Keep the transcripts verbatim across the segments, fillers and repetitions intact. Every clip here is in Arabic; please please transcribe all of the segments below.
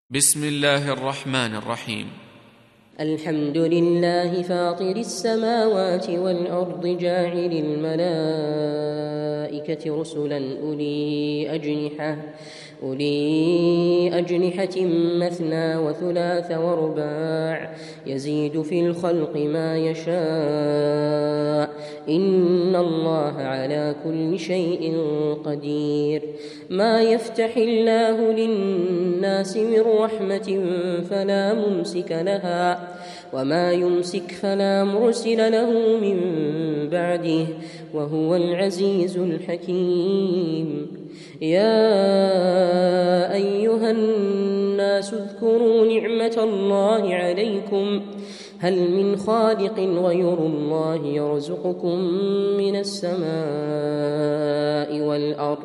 بسم الله الرحمن الرحيم. الحمد لله فاطر السماوات والأرض جاعل الملائكة رسلا أولي أجنحة أولي أجنحة مثنى وثلاث ورباع يزيد في الخلق ما يشاء إن الله على كل شيء قدير. ما يفتح الله للناس من رحمة فلا ممسك لها وما يمسك فلا مرسل له من بعده وهو العزيز الحكيم. يا أيها الناس اذكروا نعمة الله عليكم هل من خالق غير الله يرزقكم من السماء والأرض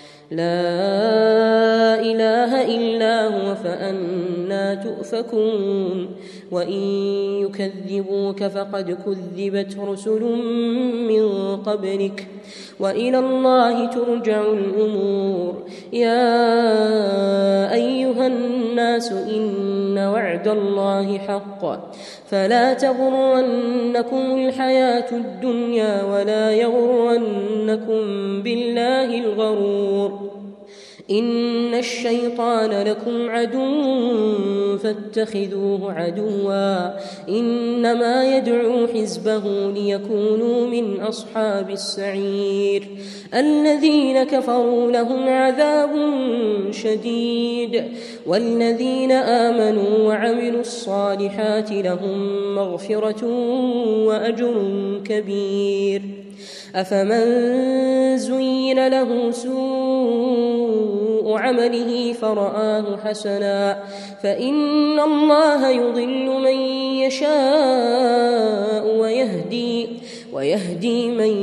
لا إله إلا هو فأنى تؤفكون. وإن يكذبوك فقد كذبت رسل من قبلك وإلى الله ترجع الأمور. يا أيها الناس إن وعد الله حق فلا تغرنكم الحياة الدنيا ولا يغرنكم بالله الغرور. إن الشيطان لكم عدو فاتخذوه عدوا إنما يدعو حزبه ليكونوا من أصحاب السعير. الذين كفروا لهم عذاب شديد والذين آمنوا وعملوا الصالحات لهم مغفرة وأجر كبير. أفمن زين له سوء عمله فرآه حسنا فإن الله يضل من يشاء ويهدي, ويهدي من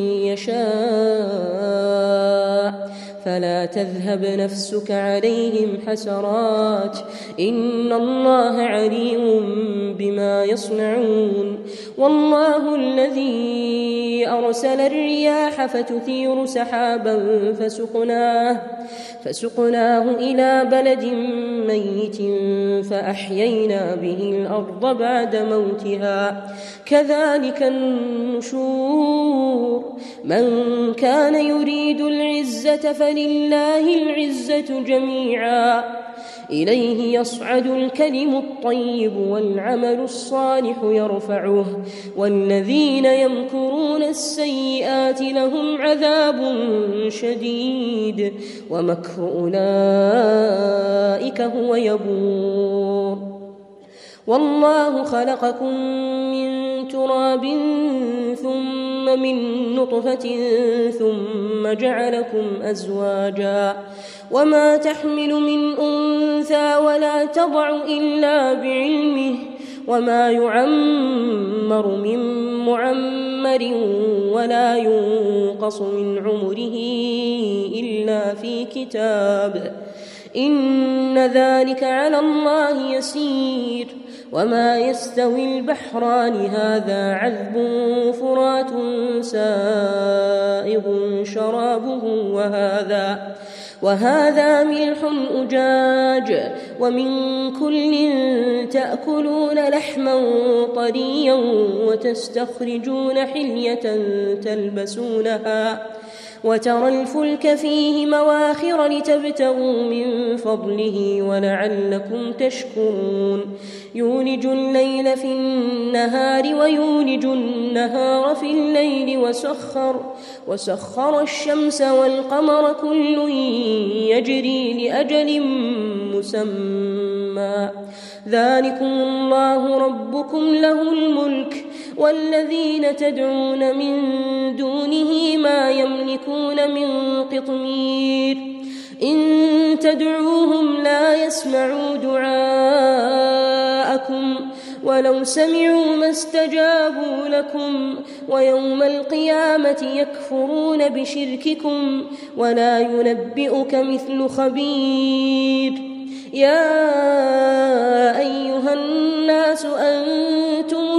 يشاء فلا تذهب نفسك عليهم حسرات إن الله عليم بما يصنعون. والله الذي أرسل الرياح فتثير سحابا فسقناه, فسقناه إلى بلد ميت فأحيينا به الأرض بعد موتها كذلك النشور. من كان يريد العزة فلله العزة جميعا إليه يصعد الكلم الطيب والعمل الصالح يرفعه والذين يمكرون السيئات لهم عذاب شديد ومكر أولئك هو يبور. والله خلقكم من تراب ثم من نطفة ثم جعلكم أزواجا وما تحمل من أنثى ولا تضع إلا بعلمه وما يعمر من معمر ولا ينقص من عمره إلا في كتاب إن ذلك على الله يسير. وما يستوي البحران هذا عذب فرات سائغ شرابه وهذا وهذا ملح أجاج ومن كل تأكلون لحما طريا وتستخرجون حلية تلبسونها وترى الفلك فيه مواخر لتبتغوا من فضله ولعلكم تشكرون. يولج الليل في النهار ويولج النهار في الليل وسخر, وسخر الشمس والقمر كل يجري لأجل مسمى ذلكم الله ربكم له الملك والذين تدعون من دونه ما يملكون من قطمير. إن تدعوهم لا يسمعوا دعاءكم ولو سمعوا ما استجابوا لكم ويوم القيامة يكفرون بشرككم ولا ينبئك مثل خبير. يا أيها الناس أنتم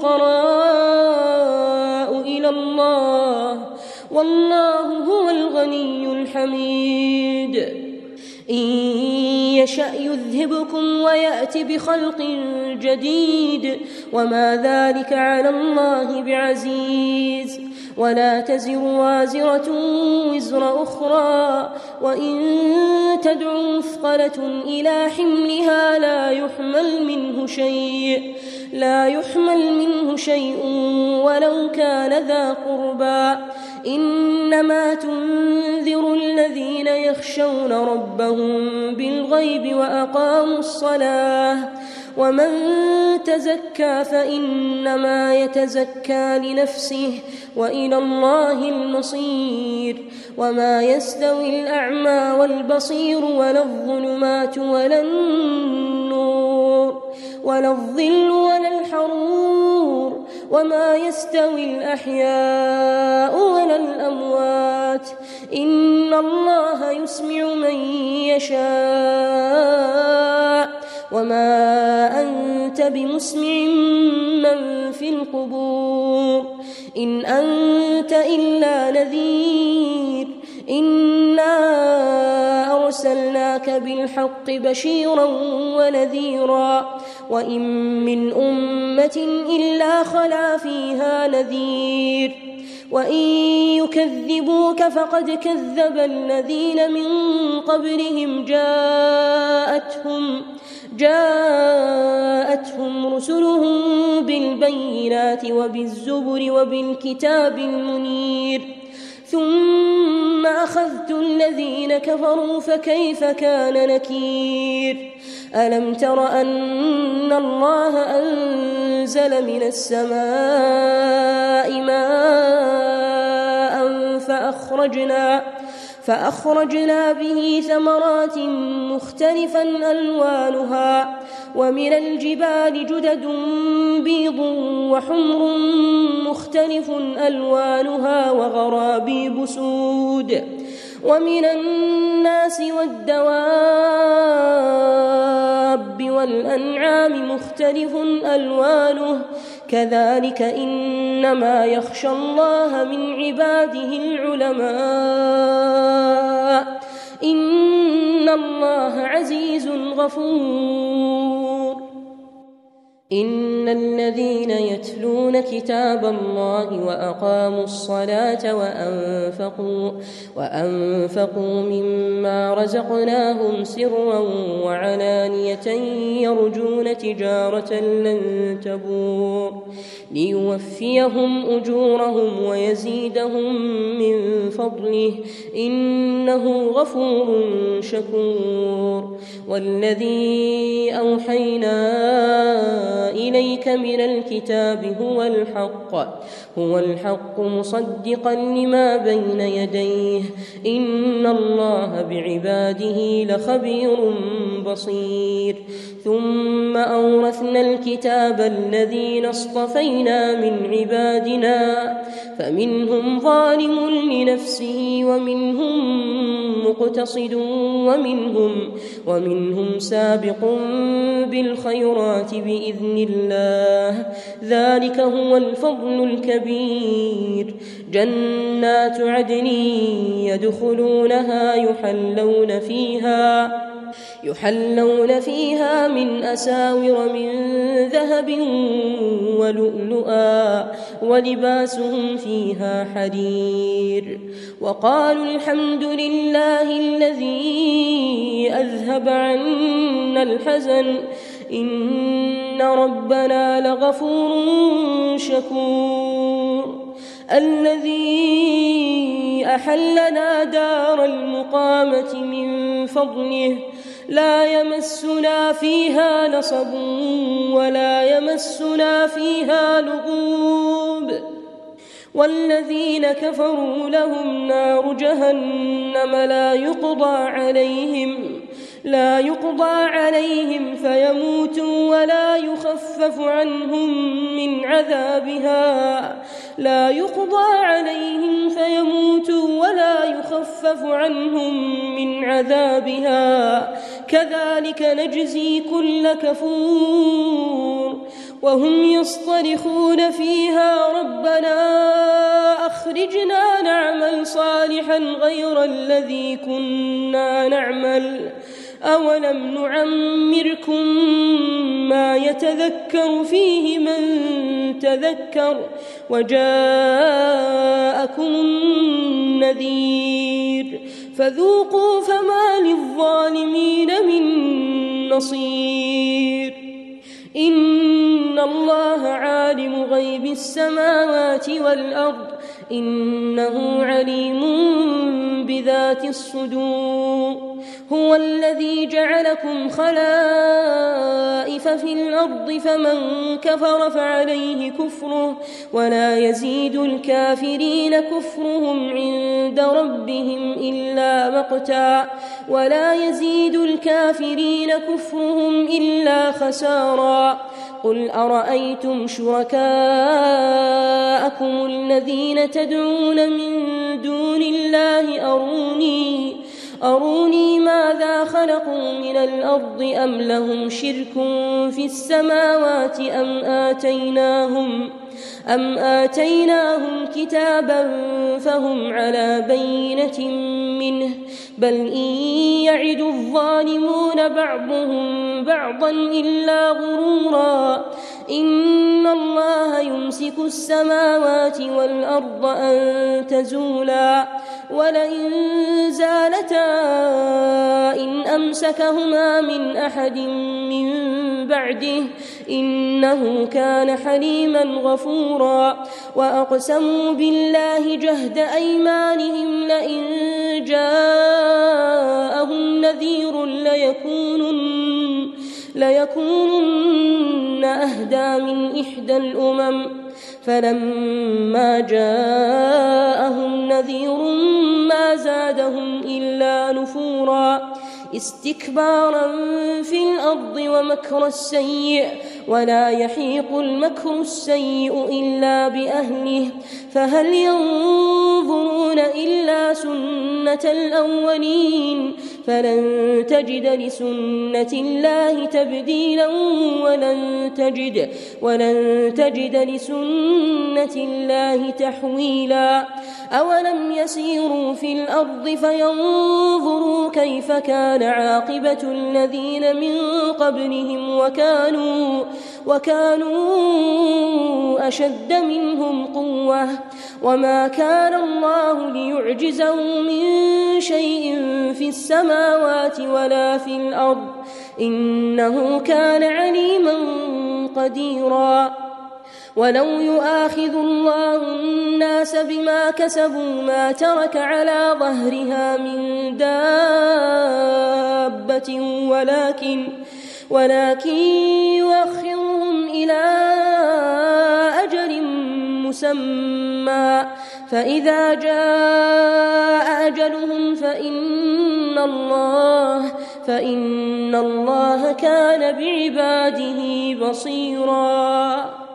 الفقراء إلى الله والله هو الغني الحميد. إن يشأ يذهبكم ويأت بخلق جديد وما ذلك على الله بعزيز. ولا تزر وازرة وزر أخرى وإن تدع مثقلة إلى حملها لا يحمل منه شيء لا يحمل منه شيء ولو كان ذا قربى إنما تنذر الذين يخشون ربهم بالغيب وأقاموا الصلاة ومن تزكى فإنما يتزكى لنفسه وإلى الله المصير. وما يستوي الأعمى والبصير ولا الظلمات ولا النور ولا الظل ولا الحرور وما يستوي الأحياء ولا الأموات إن الله يسمع من يشاء وما أنت بمسمع من في القبور إن أنت إلا نذير إنا أرسلناك بالحق بشيرا ونذيرا وإن من أمة إلا خلا فيها نذير وإن يكذبوك فقد كذب الذين من قبلهم جاءتهم جاءتهم رسلهم بالبينات وبالزبر وبالكتاب المنير ثم أخذت الذين كفروا فكيف كان نكير. ألم تر أن الله أنزل من السماء ماء فأخرجنا فأخرجنا به ثمرات مختلفا ألوانها ومن الجبال جدد بيض وحمر مختلف ألوانها وغرابيب سود ومن الناس والدواب والأنعام مختلف ألوانه كذلك إنما يخشى الله من عباده العلماء إن الله عزيز غفور. إن الذين يتلون كتاب الله وأقاموا الصلاة وأنفقوا, وأنفقوا مما رزقناهم سرا وعلانية يرجون تجارة لن تبور ليوفيهم أجورهم ويزيدهم من فضله إنه غفور شكور. والذي أوحينا إليك من الكتاب هو الحق هو الحق مصدقا لما بين يديه إن الله بعباده لخبير بصير. ثم أورثنا الكتاب الذين اصطفينا من عبادنا فمنهم ظالم لنفسه ومنهم مقتصد ومنهم, ومنهم سابق بالخيرات بإذن الله ذلك هو الفضل الكبير. جنات عدن يدخلونها يحلون فيها يحلون فيها من أساور من ذهب ولؤلؤا ولباسهم فيها حرير. وقالوا الحمد لله الذي أذهب عنا الحزن إن ربنا لغفور شكور. الذي أحلنا دار المقامة من فضله لا يمسنا فيها نصب ولا يمسنا فيها لغوب. والذين كفروا لهم نار جهنم لا يقضى عليهم لا يقضى عليهم فيموتوا ولا يخفف عنهم من عذابها لا يقضى عليهم فيموتوا ولا يخفف عنهم من عذابها كذلك نجزي كل كفور. وهم يصطرخون فيها ربنا أخرجنا نعمل صالحا غير الذي كنا نعمل أولم نعمركم ما يتذكر فيه من تذكر وجاءكم النذير فذوقوا فما للظالمين من نصير إن الله عالم غيب السماوات والأرض إنه عليم بذات الصدور هو الذي جعلكم خلائف في الأرض فمن كفر فعليه كفره ولا يزيد الكافرين كفرهم عند ربهم إلا مقتا ولا يزيد الكافرين كفرهم إلا خسارا قل أرأيتم شركاءكم الذين تدعون من دون الله أروني أروني ماذا خلقوا من الأرض أم لهم شرك في السماوات أم آتيناهم أم آتيناهم كتابا فهم على بينة منه بل إن يعد الظالمون بعضهم بعضا إلا غرورا إن الله يمسك السماوات والأرض أن تزولا ولئن زالتا إن أمسكهما من أحد من بعده إنه كان حليما غفورا وأقسموا بالله جهد أيمانهم لئن جاءهم نذير ليكونن, ليكونن أهدى من إحدى الأمم فلما جاءهم نذير ما زادهم إلا نفورا استكبارا في الأرض ومكر السيء ولا يحيق المكر السيء إلا بأهله فهل ينظرون إلا سنة الأولين فلن تجد لسنة الله تبديلا ولن تجد, ولن تجد لسنة الله تحويلا أولم يسيروا في الأرض فينظروا كيف كان عاقبة الذين من قبلهم وكانوا, وكانوا أشد منهم قوة وما كان الله ليعجزه من شيء في السماوات ولا في الأرض إنه كان عليما قديرا ولو يؤاخذ الله الناس بما كسبوا ما ترك على ظهرها من دابة ولكن, ولكن يؤخرهم إلى أجل مسمى فإذا جاء أجلهم فإن الله, فإن الله كان بعباده بصيرا.